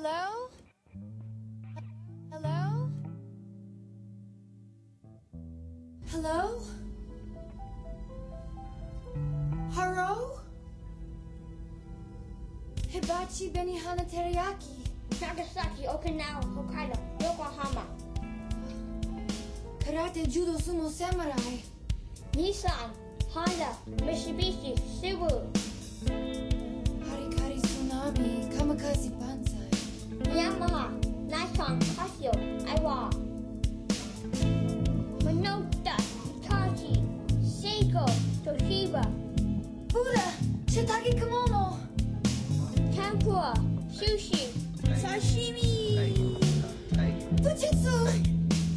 Hello? Hello? Hello? Haro? Hibachi Benihana Teriyaki. Nagasaki, Okinawa, Hokkaido, Yokohama. Karate Judo Sumo Samurai. Nissan, Honda, Mitsubishi, Subaru. Harikari Tsunami, Kamikaze Banzai. Yamaha, Nikon, Casio, Aiwa. Minolta, Hitachi, Seiko, Toshiba. Buddha, Shiitake Kimono. Tempura, Sushi, Sashimi. Fujitsu.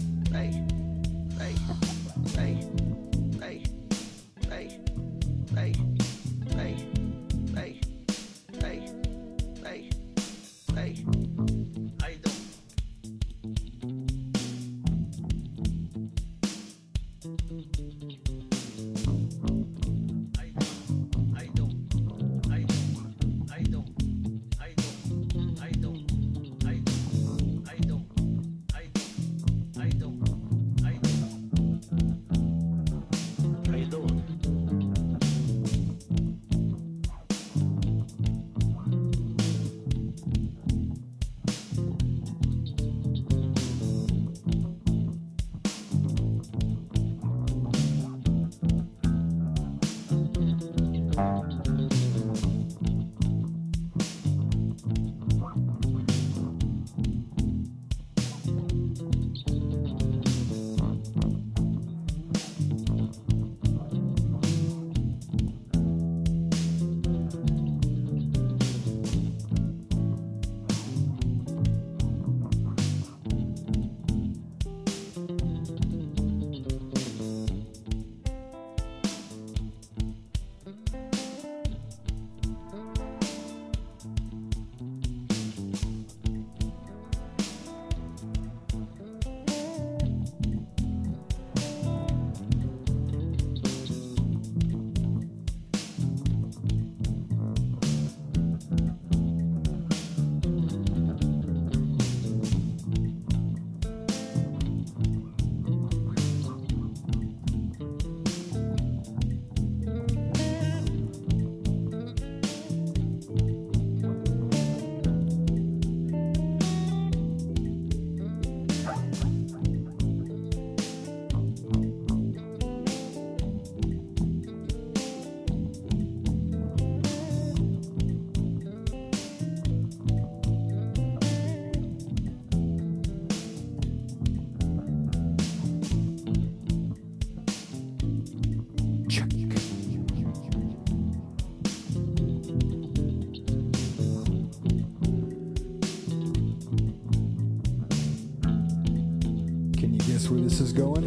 Can you guess where this is going?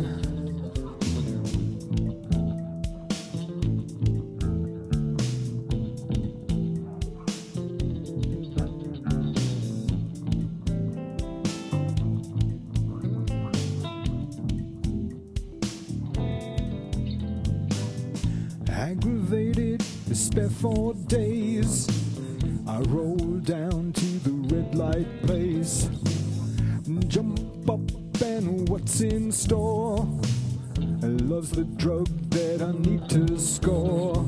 Aggravated, spent 4 days. I rolled down to the red light place. Jump up and what's in store? Love's the drug that I need to score.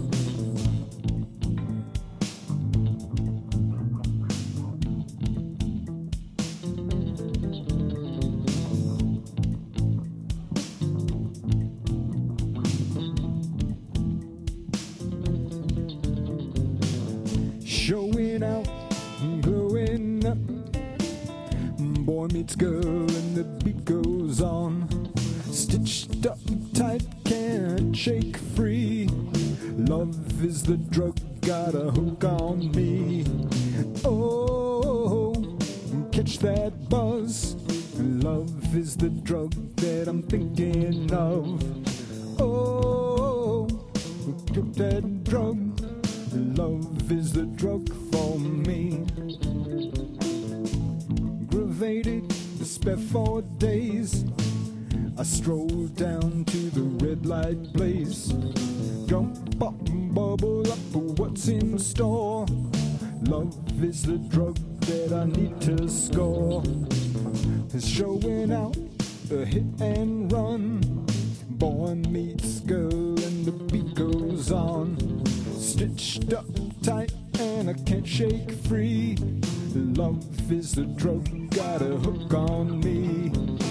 Showing out, glowing up. Boy meets girl and the beat goes on. Stitched up tight, can't shake free. Love is the drug, got a hook on me. Oh, catch that buzz. Love is the drug that I'm thinking of. Oh, get that drug. Love is the drug for me. Gravated, spent 4 days. I strolled down to the red light place. Jump up, bubble up, what's in store? Love is the drug that I need to score. Is showing out a hit and run. Boy meets girl and the beat goes on. Stitched up tight and I can't shake free. Love is the drug, got a hook on me.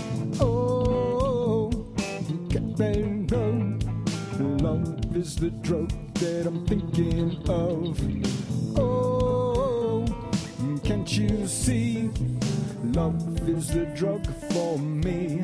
Oh, get that know. Love is the drug that I'm thinking of. Oh, can't you see? Love is the drug for me.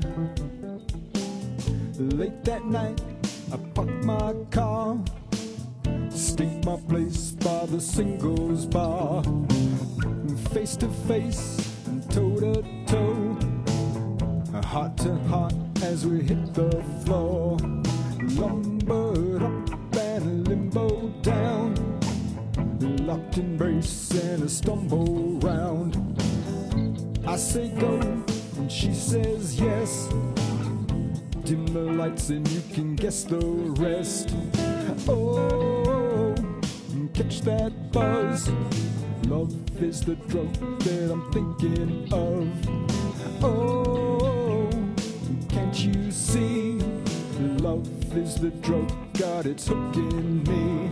Late that night, I park my car. Stake my place by the singles bar. Face to face, toe to toe, heart to heart as we hit the floor. Lumbered up and limbo down, locked embrace and a stumble round. I say go and she says yes. Dim the lights and you can guess the rest. Oh, catch that buzz. Love is the drug that I'm thinking of. Oh, can't you see? Love is the drug, got its hook in me.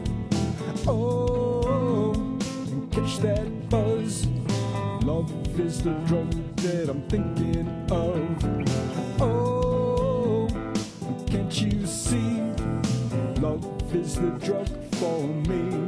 Oh, catch that buzz. Love is the drug that I'm thinking of. Oh, can't you see? Love is the drug for me.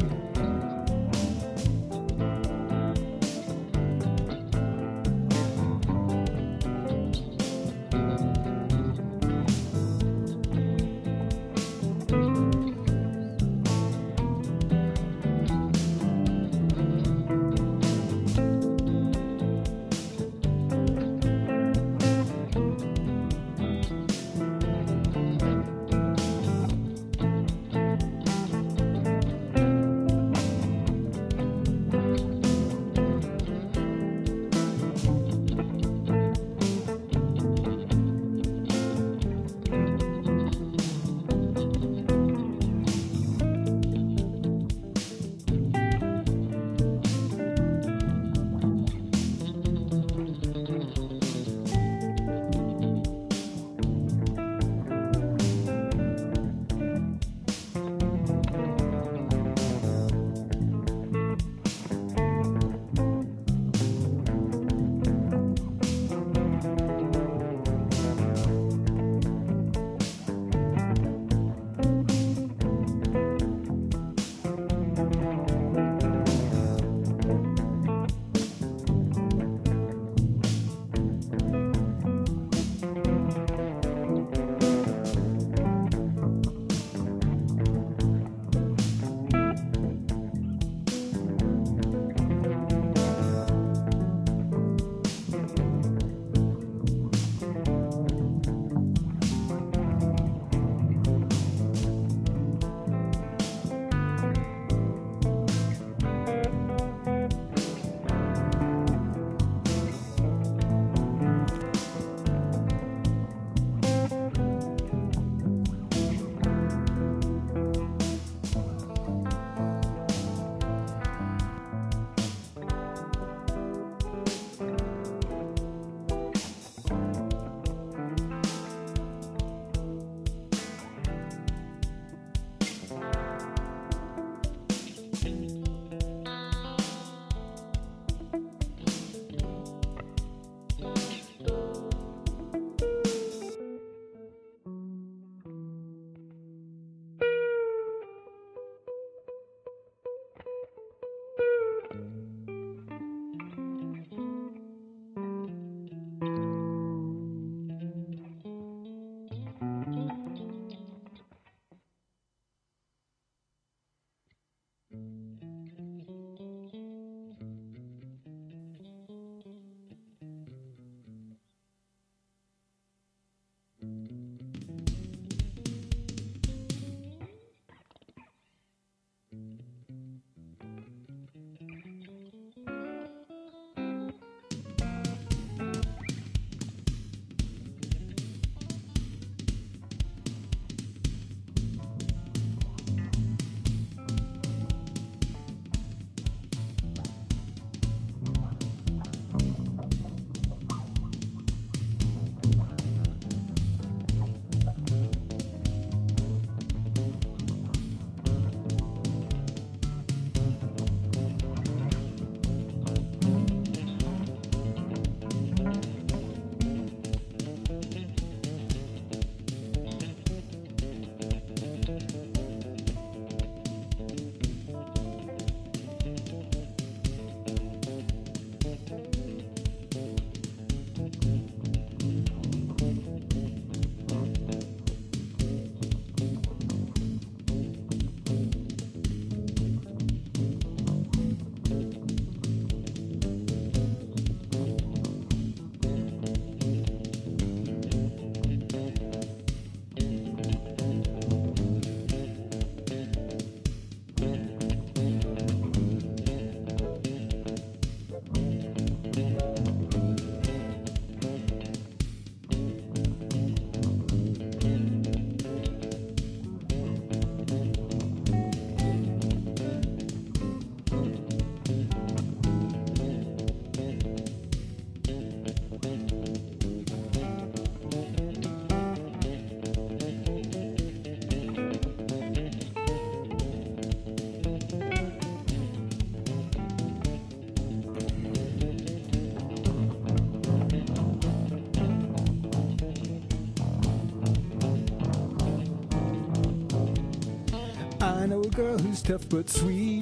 girl who's tough but sweet.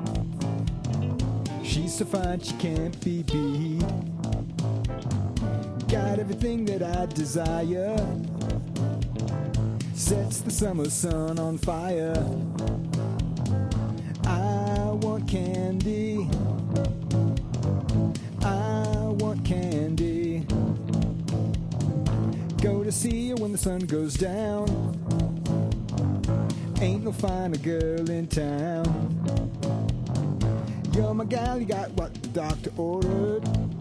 She's so fine she can't be beat. Got everything that I desire. Sets the summer sun on fire. I want candy. I want candy. Go to see her when the sun goes down. Ain't no finer girl in town. You're my gal, you got what the doctor ordered.